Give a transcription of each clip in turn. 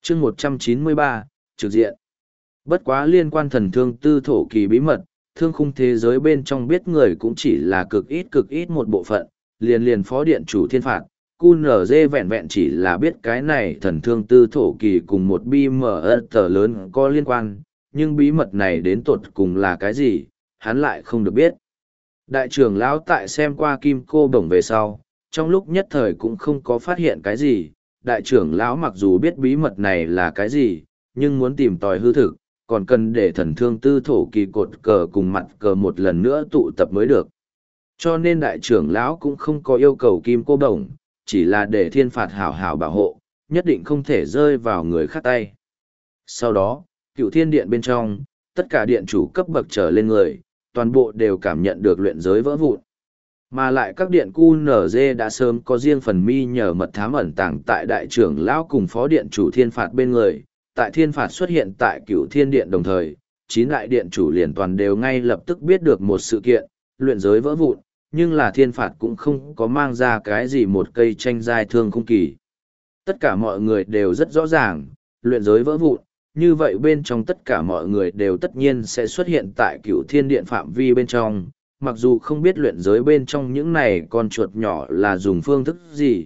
chương 193, trực diện. Bất quá liên quan thần thương tư thổ kỳ bí mật, thương khung thế giới bên trong biết người cũng chỉ là cực ít một bộ phận, liền phó điện chủ thiên phạt. QNZ vẹn vẹn chỉ là biết cái này thần thương tư thổ kỳ cùng một BMS lớn có liên quan, nhưng bí mật này đến tột cùng là cái gì, hắn lại không được biết. Đại trưởng lão tại xem qua kim cô bổng về sau, trong lúc nhất thời cũng không có phát hiện cái gì. Đại trưởng lão mặc dù biết bí mật này là cái gì, nhưng muốn tìm tòi hư thực, còn cần để thần thương tư thổ kỳ cột cờ cùng mặt cờ một lần nữa tụ tập mới được. Cho nên đại trưởng lão cũng không có yêu cầu kim cô bổng, chỉ là để thiên phạt hảo hảo bảo hộ, nhất định không thể rơi vào người khác tay. Sau đó, Cựu Thiên Điện bên trong, tất cả điện chủ cấp bậc trở lên người, toàn bộ đều cảm nhận được luyện giới vỡ vụn. Mà lại các điện QNZ đã sớm có riêng phần mi nhờ mật thám ẩn tàng tại đại trưởng lão cùng phó điện chủ thiên phạt bên người. Tại thiên phạt xuất hiện tại Cựu Thiên Điện đồng thời, 9 đại điện chủ liền toàn đều ngay lập tức biết được một sự kiện, luyện giới vỡ vụn, nhưng là thiên phạt cũng không có mang ra cái gì một cây tranh giai thương khung kỳ. Tất cả mọi người đều rất rõ ràng, luyện giới vỡ vụn, như vậy bên trong tất cả mọi người đều tất nhiên sẽ xuất hiện tại Cựu Thiên Điện phạm vi bên trong. Mặc dù không biết luyện giới bên trong những này con chuột nhỏ là dùng phương thức gì,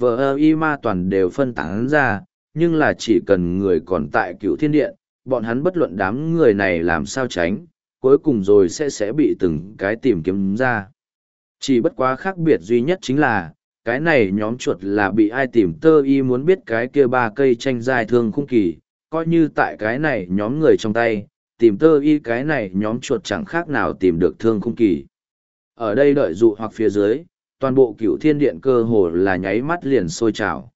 y ma toàn đều phân tán ra, nhưng là chỉ cần người còn tại Cựu Thiên Điện, bọn hắn bất luận đám người này làm sao tránh, cuối cùng rồi sẽ bị từng cái tìm kiếm ra. Chỉ bất quá khác biệt duy nhất chính là, cái này nhóm chuột là bị ai tìm tơ y muốn biết cái kia 3 cây tranh giai thương khung kỳ, coi như tại cái này nhóm người trong tay, tìm tơ y cái này nhóm chuột chẳng khác nào tìm được thương khung kỳ. Ở đây đợi dụ hoặc phía dưới, toàn bộ Cựu Thiên Điện cơ hồ là nháy mắt liền sôi trào.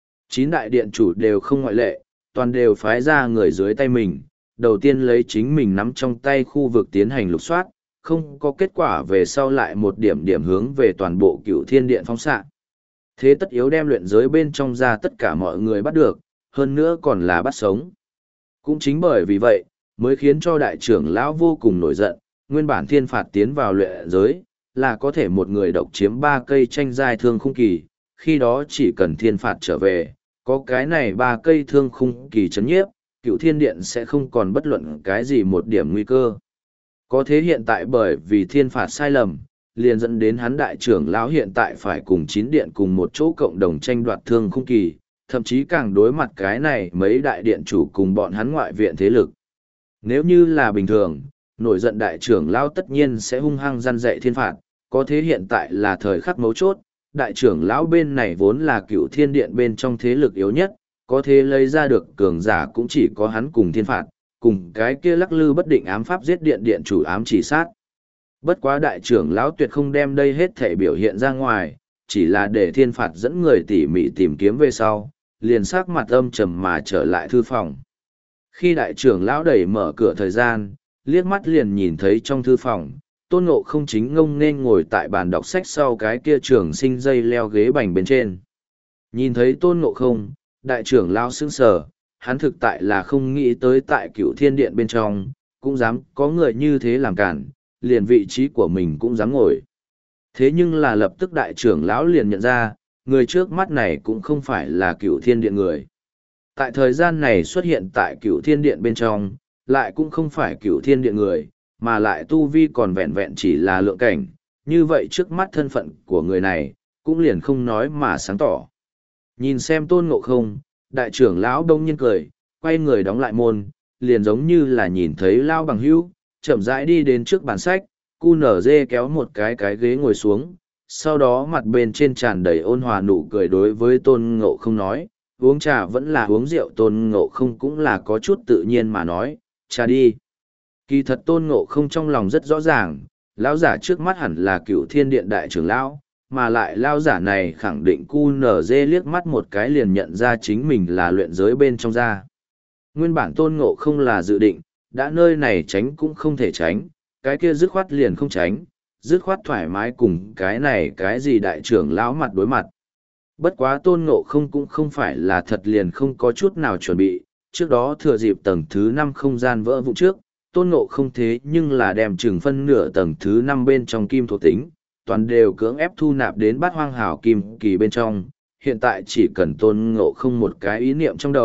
9 đại điện chủ đều không ngoại lệ, toàn đều phái ra người dưới tay mình, đầu tiên lấy chính mình nắm trong tay khu vực tiến hành lục soát, không có kết quả về sau lại một điểm hướng về toàn bộ Cựu Thiên Điện phóng xạ. Thế tất yếu đem luyện giới bên trong ra tất cả mọi người bắt được, hơn nữa còn là bắt sống. Cũng chính bởi vì vậy, mới khiến cho đại trưởng lão vô cùng nổi giận, nguyên bản thiên phạt tiến vào luyện giới, là có thể một người độc chiếm 3 cây tranh giai thương khung kỳ, khi đó chỉ cần thiên phạt trở về, có cái này 3 cây thương khung kỳ chấn nhiếp, Cựu Thiên Điện sẽ không còn bất luận cái gì một điểm nguy cơ. Có thế hiện tại bởi vì thiên phạt sai lầm, liền dẫn đến hắn đại trưởng lão hiện tại phải cùng 9 điện cùng một chỗ cộng đồng tranh đoạt thương khung kỳ, thậm chí càng đối mặt cái này mấy đại điện chủ cùng bọn hắn ngoại viện thế lực. Nếu như là bình thường, nổi giận đại trưởng lão tất nhiên sẽ hung hăng răn dạy thiên phạt, có thế hiện tại là thời khắc mấu chốt, đại trưởng lão bên này vốn là Cựu Thiên Điện bên trong thế lực yếu nhất, có thế lấy ra được cường giả cũng chỉ có hắn cùng thiên phạt, cùng cái kia lắc lư bất định ám pháp giết điện điện chủ ám chỉ sát. Bất quá đại trưởng lão tuyệt không đem đây hết thể biểu hiện ra ngoài, chỉ là để thiên phạt dẫn người tỉ mỉ tìm kiếm về sau, liền sắc mặt âm trầm mà trở lại thư phòng. Khi đại trưởng lão đẩy mở cửa thời gian, liếc mắt liền nhìn thấy trong thư phòng, Tôn Ngộ không chính ngông nên ngồi tại bàn đọc sách sau cái kia trường sinh dây leo ghế bành bên trên. Nhìn thấy Tôn Ngộ không, đại trưởng lão sững sờ, hắn thực tại là không nghĩ tới tại Cựu Thiên Điện bên trong, cũng dám có người như thế làm cản, liền vị trí của mình cũng dám ngồi. Thế nhưng là lập tức đại trưởng lão liền nhận ra, người trước mắt này cũng không phải là Cựu Thiên Điện người. Tại thời gian này xuất hiện tại Cựu Thiên Điện bên trong, lại cũng không phải Cựu Thiên Điện người, mà lại tu vi còn vẹn vẹn chỉ là lượng cảnh, như vậy trước mắt thân phận của người này, cũng liền không nói mà sáng tỏ. Nhìn xem Tôn Ngộ không, đại trưởng lão đông nhiên cười, quay người đóng lại môn, liền giống như là nhìn thấy lao bằng hữu, chậm rãi đi đến trước bàn sách, QNZ kéo một cái ghế ngồi xuống, sau đó mặt bên trên tràn đầy ôn hòa nụ cười đối với Tôn Ngộ không nói, uống trà vẫn là uống rượu. Tôn Ngộ không cũng là có chút tự nhiên mà nói, trà đi. Kỳ thật Tôn Ngộ không trong lòng rất rõ ràng, lão giả trước mắt hẳn là Cựu Thiên Điện đại trưởng lão, mà lại lão giả này khẳng định QNZ liếc mắt một cái liền nhận ra chính mình là luyện giới bên trong ra. Nguyên bản Tôn Ngộ không là dự định, đã nơi này tránh cũng không thể tránh, cái kia dứt khoát liền không tránh, dứt khoát thoải mái cùng cái này cái gì đại trưởng lão mặt đối mặt. Bất quá Tôn Ngộ không cũng không phải là thật liền không có chút nào chuẩn bị, trước đó thừa dịp tầng thứ 5 không gian vỡ vụn trước, Tôn Ngộ không thế nhưng là đem chừng phân nửa tầng thứ 5 bên trong kim thuộc tính, toàn đều cưỡng ép thu nạp đến bát hoang hảo kim kỳ bên trong, hiện tại chỉ cần Tôn Ngộ không một cái ý niệm trong đầu,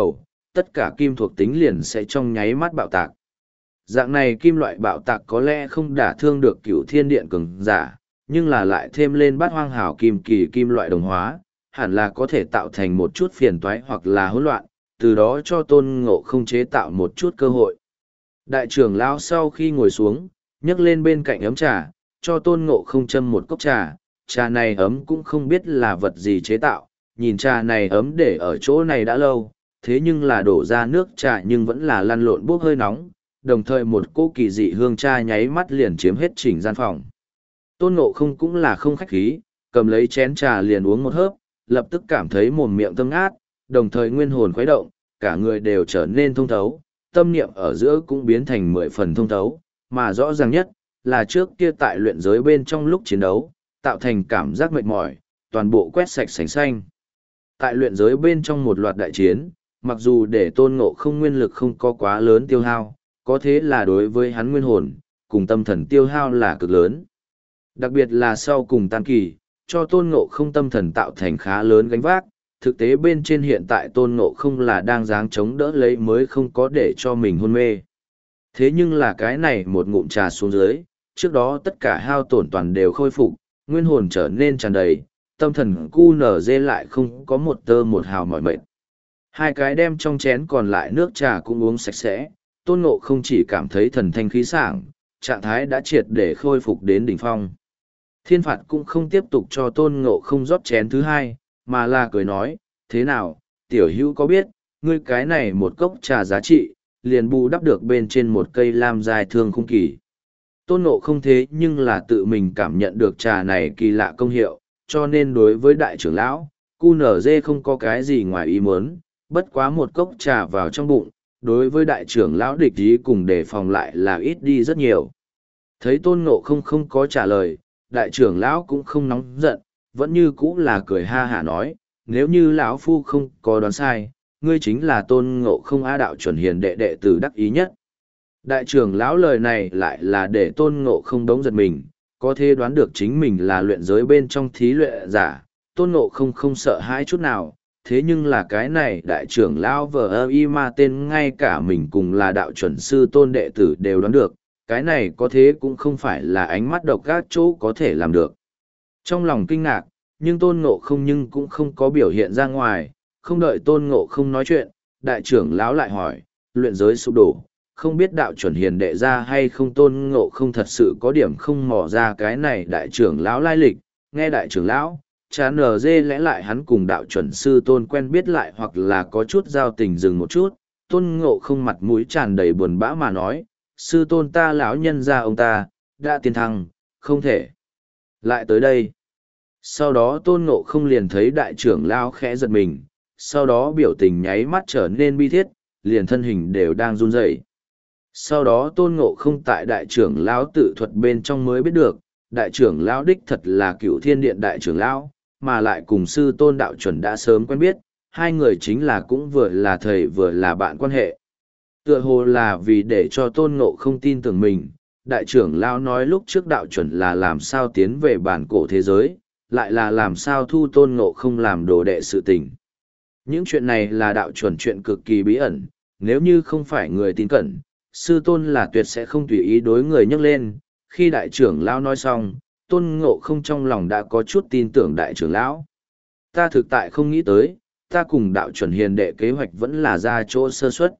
tất cả kim thuộc tính liền sẽ trong nháy mắt bạo tạc. Dạng này kim loại bạo tạc có lẽ không đả thương được cửu thiên điện cường giả, nhưng là lại thêm lên bát hoang hảo kim kỳ kim loại đồng hóa, hẳn là có thể tạo thành một chút phiền toái hoặc là hỗn loạn, từ đó cho Tôn Ngộ không chế tạo một chút cơ hội. Đại trưởng lão sau khi ngồi xuống, nhấc lên bên cạnh ấm trà, cho Tôn Ngộ không châm một cốc trà, trà này ấm cũng không biết là vật gì chế tạo, nhìn trà này ấm để ở chỗ này đã lâu, thế nhưng là đổ ra nước trà nhưng vẫn là lăn lộn bốc hơi nóng, đồng thời một cỗ kỳ dị hương trà nháy mắt liền chiếm hết chỉnh gian phòng. Tôn Ngộ không cũng là không khách khí, cầm lấy chén trà liền uống một hớp, lập tức cảm thấy mồm miệng thơm ngát, đồng thời nguyên hồn khuấy động, cả người đều trở nên thông thấu, tâm niệm ở giữa cũng biến thành 10 phần thông thấu, mà rõ ràng nhất là trước kia tại luyện giới bên trong lúc chiến đấu, tạo thành cảm giác mệt mỏi, toàn bộ quét sạch sành xanh. Tại luyện giới bên trong một loạt đại chiến, mặc dù để Tôn Ngộ không nguyên lực không có quá lớn tiêu hao, có thế là đối với hắn nguyên hồn, cùng tâm thần tiêu hao là cực lớn. Đặc biệt là sau cùng tan kỳ, cho Tôn Ngộ không tâm thần tạo thành khá lớn gánh vác, thực tế bên trên hiện tại Tôn Ngộ không là đang dáng chống đỡ lấy mới không có để cho mình hôn mê. Thế nhưng là cái này một ngụm trà xuống dưới, trước đó tất cả hao tổn toàn đều khôi phục, nguyên hồn trở nên tràn đầy, tâm thần cu nở dê lại không có một tơ một hào mỏi mệt. Hai cái đem trong chén còn lại nước trà cũng uống sạch sẽ, Tôn Ngộ không chỉ cảm thấy thần thanh khí sảng, trạng thái đã triệt để khôi phục đến đỉnh phong. Thiên phạt cũng không tiếp tục cho Tôn Ngộ không rót chén thứ hai, mà là cười nói, thế nào, tiểu hữu có biết, ngươi cái này một cốc trà giá trị, liền bù đắp được bên trên một cây lam dài thương khung kỳ. Tôn Ngộ không thế nhưng là tự mình cảm nhận được trà này kỳ lạ công hiệu, cho nên đối với đại trưởng lão, QNZ không có cái gì ngoài ý muốn, bất quá một cốc trà vào trong bụng, đối với đại trưởng lão địch ý cùng đề phòng lại là ít đi rất nhiều. Thấy Tôn Ngộ không không có trả lời, đại trưởng lão cũng không nóng giận, vẫn như cũ là cười ha hả nói, nếu như lão phu không có đoán sai, ngươi chính là Tôn Ngộ không á đạo chuẩn hiền đệ đệ tử đắc ý nhất. Đại trưởng lão lời này lại là để Tôn Ngộ không đống giật mình, có thể đoán được chính mình là luyện giới bên trong thí luyện giả, Tôn Ngộ không không sợ hãi chút nào, thế nhưng là cái này đại trưởng lão vờ ơ y ma tên ngay cả mình cùng là đạo chuẩn sư Tôn đệ tử đều đoán được, cái này có thế cũng không phải là ánh mắt độc ác chỗ có thể làm được. Trong lòng kinh ngạc, nhưng Tôn Ngộ không nhưng cũng không có biểu hiện ra ngoài, không đợi Tôn Ngộ không nói chuyện, đại trưởng lão lại hỏi, luyện giới sụp đổ, không biết đạo chuẩn hiền đệ ra hay không. Tôn Ngộ không thật sự có điểm không mò ra cái này đại trưởng lão lai lịch, nghe đại trưởng lão, chán nở dê lẽ lại hắn cùng đạo chuẩn sư Tôn quen biết lại hoặc là có chút giao tình dừng một chút. Tôn Ngộ không mặt mũi tràn đầy buồn bã mà nói, sư Tôn ta lão nhân ra ông ta, đã tiến thăng, không thể lại tới đây. Sau đó Tôn Ngộ không liền thấy đại trưởng lão khẽ giật mình, sau đó biểu tình nháy mắt trở nên bi thiết, liền thân hình đều đang run rẩy. Sau đó Tôn Ngộ không tại đại trưởng lão tự thuật bên trong mới biết được, đại trưởng lão đích thật là Cửu Thiên Điện đại trưởng lão, mà lại cùng sư Tôn đạo chuẩn đã sớm quen biết, hai người chính là cũng vừa là thầy vừa là bạn quan hệ. Tựa hồ là vì để cho Tôn Ngộ không tin tưởng mình, đại trưởng lão nói lúc trước đạo chuẩn là làm sao tiến về bản cổ thế giới, lại là làm sao thu Tôn Ngộ không làm đồ đệ sự tình. Những chuyện này là đạo chuẩn chuyện cực kỳ bí ẩn, nếu như không phải người tin cẩn, sư Tôn là tuyệt sẽ không tùy ý đối người nhắc lên. Khi đại trưởng lão nói xong, Tôn Ngộ không trong lòng đã có chút tin tưởng đại trưởng lão. Ta thực tại không nghĩ tới, ta cùng đạo chuẩn hiền đệ kế hoạch vẫn là ra chỗ sơ suất.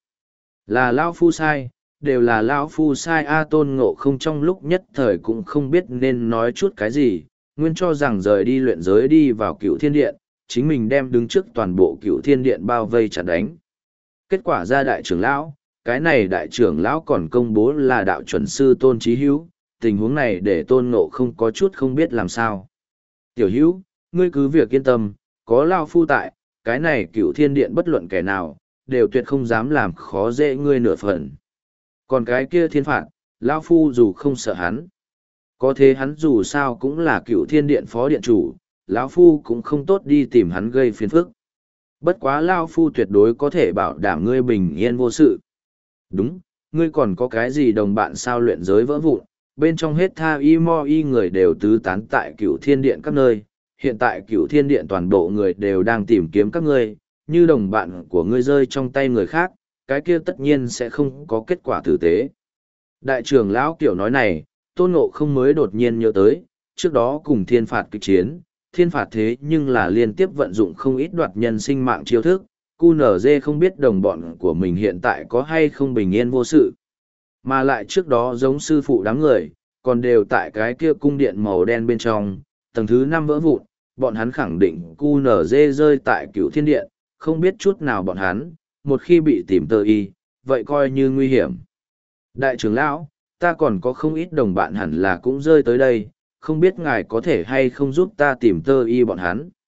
Là lão phu sai, đều là lão phu sai a. Tôn Ngộ không trong lúc nhất thời cũng không biết nên nói chút cái gì, nguyên cho rằng rời đi luyện giới đi vào Cửu Thiên Điện, chính mình đem đứng trước toàn bộ Cửu Thiên Điện bao vây chặt đánh. Kết quả ra đại trưởng lão, cái này đại trưởng lão còn công bố là đạo chuẩn sư Tôn Chí Hữu, tình huống này để Tôn Ngộ không có chút không biết làm sao. Tiểu Hữu, ngươi cứ việc yên tâm, có lão phu tại, cái này Cửu Thiên Điện bất luận kẻ nào, đều tuyệt không dám làm khó dễ ngươi nửa phần. Còn cái kia thiên phạt, lão phu dù không sợ hắn, có thế hắn dù sao cũng là Cửu Thiên Điện phó điện chủ, lão phu cũng không tốt đi tìm hắn gây phiền phức. Bất quá lão phu tuyệt đối có thể bảo đảm ngươi bình yên vô sự. Đúng, ngươi còn có cái gì đồng bạn sao? Luyện giới vỡ vụn, bên trong hết tha y mo y người đều tứ tán tại Cửu Thiên Điện các nơi, hiện tại Cửu Thiên Điện toàn bộ người đều đang tìm kiếm các ngươi, như đồng bạn của ngươi rơi trong tay người khác, cái kia tất nhiên sẽ không có kết quả tử tế. Đại trưởng lão kiểu nói này, Tôn Ngộ không mới đột nhiên nhớ tới, trước đó cùng thiên phạt kịch chiến, thiên phạt thế nhưng là liên tiếp vận dụng không ít đoạt nhân sinh mạng chiêu thức, QNZ không biết đồng bọn của mình hiện tại có hay không bình yên vô sự. Mà lại trước đó giống sư phụ đám người, còn đều tại cái kia cung điện màu đen bên trong, tầng thứ 5 vỡ vụn, bọn hắn khẳng định QNZ rơi tại cựu thiên điện, không biết chút nào bọn hắn, một khi bị tìm tơ y, vậy coi như nguy hiểm. Đại trưởng lão, ta còn có không ít đồng bạn hẳn là cũng rơi tới đây, không biết ngài có thể hay không giúp ta tìm tơ y bọn hắn.